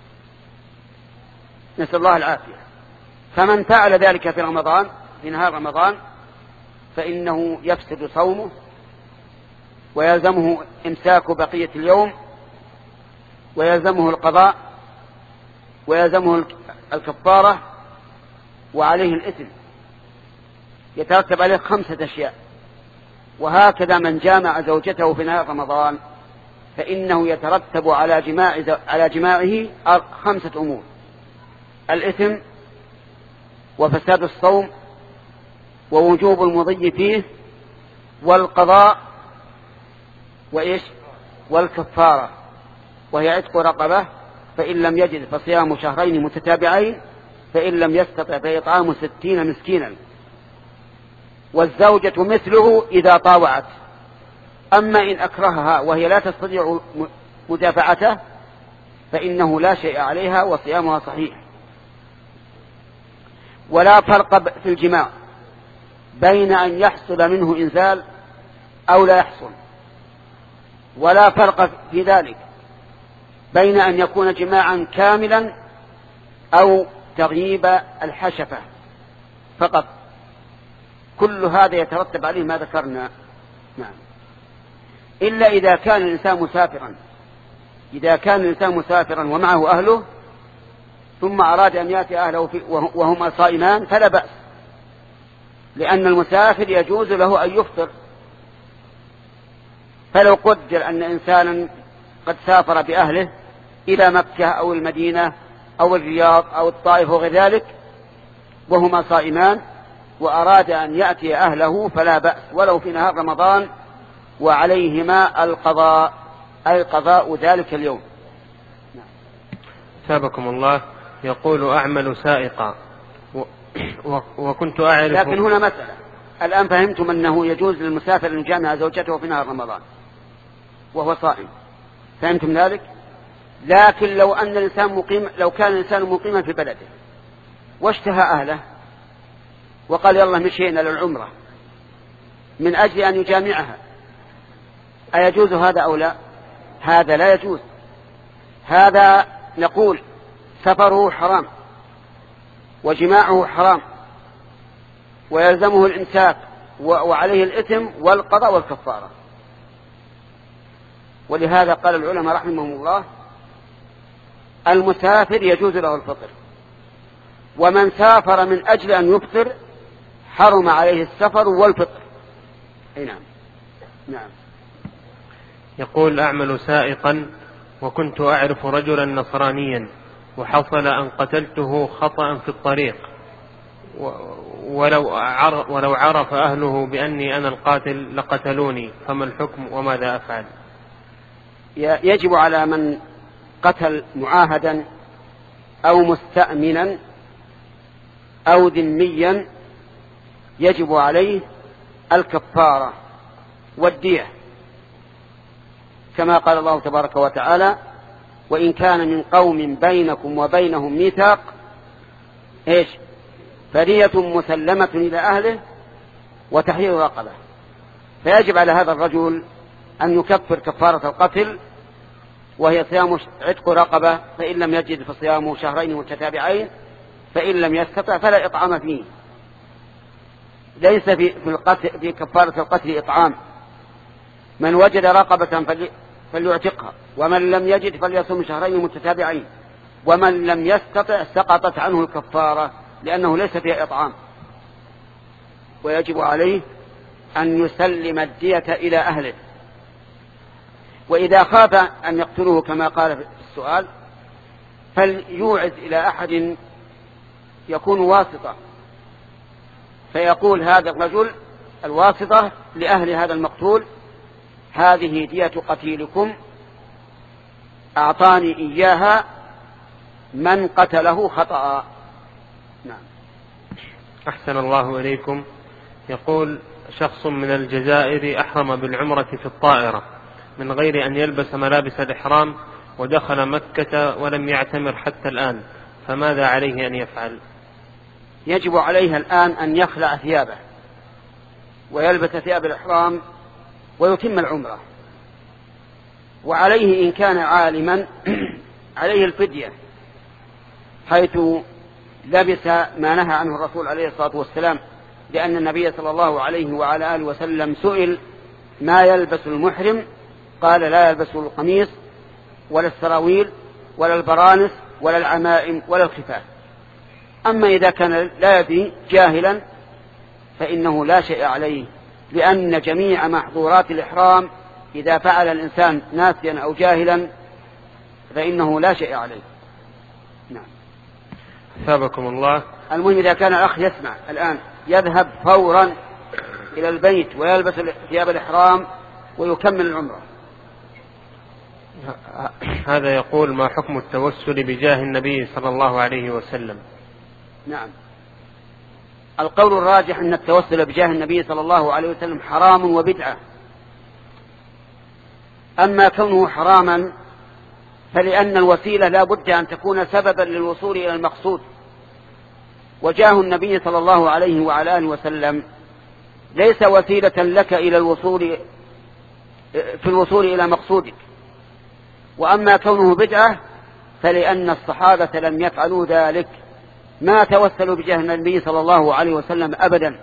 نسأل الله العافية. فمن فعل ذلك في رمضان في نهار رمضان فإنه يفسد صومه ويلزمه إمساك بقية اليوم، ويلزمه القضاء، ويلزمه الكفارة، وعليه الإثم يترتب عليه خمسة أشياء. وهكذا من جامع زوجته في نهار رمضان فإنه يترتب على جماع على جماعه خمسة أمور: الإثم، وفساد الصوم، ووجوب المضي فيه، والقضاء، وإيش والكفارة، وهي عتق رقبة، فإن لم يجد فصيام شهرين متتابعين، فإن لم يستطع فإطعام ستين مسكينا. والزوجة مثله إذا طاوعت، أما إن أكرهها وهي لا تستطيع مدافعته فإنه لا شيء عليها وصيامها صحيح. ولا فرق في الجماع بين أن يحصل منه إنزال أو لا يحصل، ولا فرق في ذلك بين أن يكون جماعا كاملا أو تغييب الحشفة فقط، كل هذا يترتب عليه ما ذكرنا. نعم، إلا إذا كان الإنسان مسافرا. إذا كان الإنسان مسافرا ومعه أهله ثم أراد أن يأتي أهله وهما صائمان فلا بأس، لأن المسافر يجوز له أن يفطر. فلو قدر أن إنسانا قد سافر بأهله إلى مكة أو المدينة أو الرياض أو الطائف وغير ذلك وهما صائمان وأراد أن يأتي أهله فلا بأس ولو في نهار رمضان، وعليهما القضاء، أي قضاء ذلك اليوم. سابكم الله. يقول: أعمل سائقا و... و... وكنت أعرف. لكن هنا مسألة، الآن فهمتم أنه يجوز للمسافر أن يجامع زوجته في نهار رمضان وهو صائم، فهمتم ذلك؟ لكن لو أن الإنسان مقيم، لو كان الإنسان مقيما في بلده واشتهى أهله وقال يلا مشينا للعمرة من أجل أن يجامعها، أيجوز هذا أو لا؟ هذا لا يجوز. هذا نقول سفره حرام وجماعه حرام ويلزمه الإمساك وعليه الإثم والقضاء والكفارة. ولهذا قال العلماء رحمهم الله المسافر يجوز له الفطر، ومن سافر من أجل أن يفطر حرم عليه السفر والفطر. نعم. نعم. يقول أعمل سائقا وكنت أعرف رجلا نصرانيا وحصل أن قتلته خطأ في الطريق، ولو ولو عرف أهله بأني أنا القاتل لقتلوني، فما الحكم وماذا أفعل؟ يجب على من قتل معاهدا أو مستأمنا أو ذميا يجب عليه الكفارة والدية، كما قال الله تبارك وتعالى وإن كان من قوم بينكم وبينهم ميثاق إيش فدية مسلمة إلى أهله وتحرير رقبة. فيجب على هذا الرجل أن يكفر كفارة القتل، وهي صيام عتق رقبة، فإن لم يجد فصيام شهرين متتابعين، فإن لم يستطع فلا إطعام فيه. ليس في, في, القتل في كفارة القتل إطعام، من وجد رقبة فليعتقها، ومن لم يجد فليصوم شهرين متتابعين، ومن لم يستطع سقطت عنه الكفارة لأنه ليس فيها إطعام. ويجب عليه أن يسلم الدية إلى أهله، وإذا خاف أن يقتلوه كما قال في السؤال فليوعز إلى أحد يكون واسطة، فيقول هذا الرجل الواسطة لأهل هذا المقتول هذه دية قتيلكم أعطاني إياها من قتله خطأ. نعم. أحسن الله إليكم. يقول شخص من الجزائر أحرم بالعمرة في الطائرة من غير أن يلبس ملابس الإحرام ودخل مكة ولم يعتمر حتى الآن، فماذا عليه أن يفعل؟ يجب عليه الآن أن يخلع ثيابه ويلبس ثياب الإحرام ويتم العمرة، وعليه إن كان عالما عليه الفدية، حيث لبس ما نهى عنه الرسول عليه الصلاة والسلام، لأن النبي صلى الله عليه وعلى آله وسلم سئل ما يلبس المحرم قال لا يلبس القميص ولا السراويل ولا البرانس ولا العمائم ولا الخفاف. أما إذا كان لا يدري جاهلا فإنه لا شيء عليه، لأن جميع محظورات الإحرام إذا فعل الإنسان ناسيا أو جاهلا فإنه لا شيء عليه. نعم. ثابكم الله. المهم إذا كان الأخ يسمع الآن يذهب فورا إلى البيت ويلبس ثياب الإحرام ويكمل العمرة. هذا يقول ما حكم التوسل بجاه النبي صلى الله عليه وسلم؟ نعم. القول الراجح أن التوسل بجاه النبي صلى الله عليه وسلم حرام وبدعة. أما كونه حراما فلأن الوسيلة لا بد أن تكون سببا للوصول إلى المقصود، وجاه النبي صلى الله عليه وعلى آله وسلم ليس وسيلة لك إلى الوصول في الوصول إلى مقصودك. وأما كونه بدعة فلأن الصحابة لم يفعلوا ذلك، ما توسلوا بجاه النبي صلى الله عليه وسلم أبدا.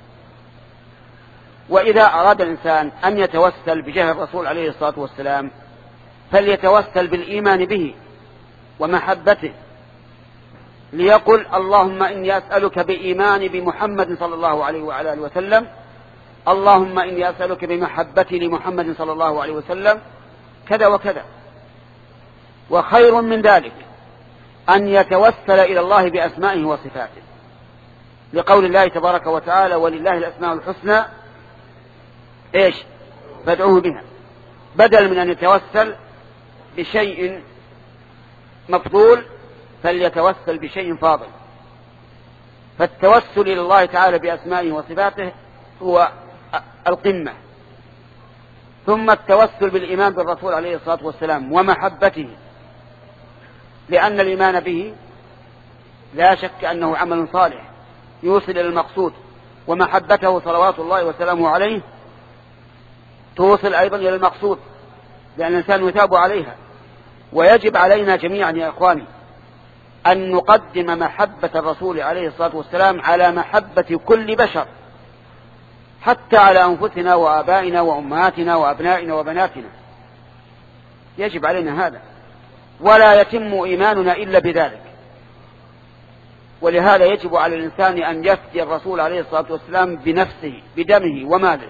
وإذا أراد الإنسان أن يتوسل بجاه الرسول عليه الصلاة والسلام فليتوسل بالإيمان به ومحبته، ليقل اللهم إني أسألك بإيماني بمحمد صلى الله عليه وعلى آله وسلم، اللهم إني أسألك بمحبتي لمحمد صلى الله عليه وسلم كذا وكذا. وخير من ذلك أن يتوسل إلى الله بأسمائه وصفاته، لقول الله تبارك وتعالى ولله الأسماء الحسنى إيش فادعوه بها، بدل من أن يتوسل بشيء مفضول فليتوسل بشيء فاضل. فالتوسل إلى الله تعالى بأسمائه وصفاته هو القمة، ثم التوسل بالإيمان بالرسول عليه الصلاة والسلام ومحبته، لأن الإيمان به لا شك أنه عمل صالح يوصل إلى المقصود، ومحبته صلوات الله وسلامه عليه توصل أيضا إلى المقصود. لأن الإنسان يثاب عليها. ويجب علينا جميعا يا إخواني أن نقدم محبة الرسول عليه الصلاة والسلام على محبة كل بشر، حتى على أنفسنا وآبائنا وأمهاتنا وأبنائنا وبناتنا. يجب علينا هذا، ولا يتم إيماننا إلا بذلك. ولهذا يجب على الإنسان أن يفدي الرسول عليه الصلاة والسلام بنفسه بدمه وماله،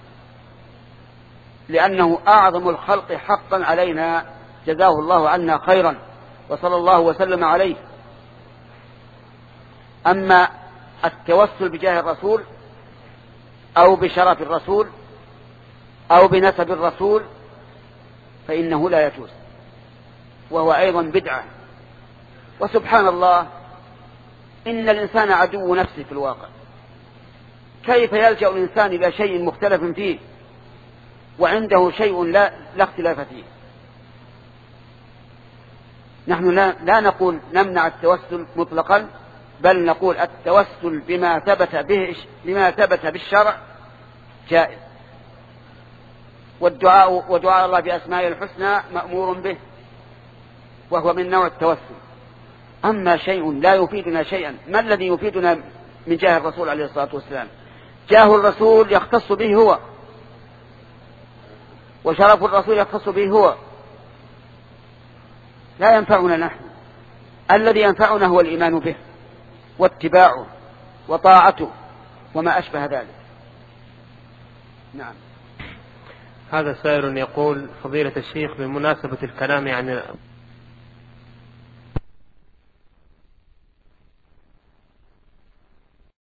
لأنه أعظم الخلق حقا علينا، جزاه الله عنا خيرا وصلى الله وسلم عليه. أما التوسل بجاه الرسول أو بشرف الرسول أو بنسب الرسول فإنه لا يجوز، وهو أيضا بدعة. وسبحان الله، إن الإنسان عدو نفسه في الواقع. كيف يلجأ الإنسان إلى شيء مختلف فيه وعنده شيء لا, لا اختلاف فيه؟ نحن لا, لا نقول نمنع التوسل مطلقا، بل نقول التوسل بما ثبت به بما ثبت بالشرع جائز، والدعاء ودعاء الله بأسمائه الحسنى مأمور به، وهو من نوع التوسل. أما شيء لا يفيدنا شيئا، ما الذي يفيدنا من جاه الرسول عليه الصلاة والسلام؟ جاه الرسول يختص به هو، وشرف الرسول يختص به هو، لا ينفعنا نحن. الذي ينفعنا هو الإيمان به واتباعه وطاعته وما أشبه ذلك. نعم. هذا سائل يقول: فضيلة الشيخ، بمناسبة الكلام عن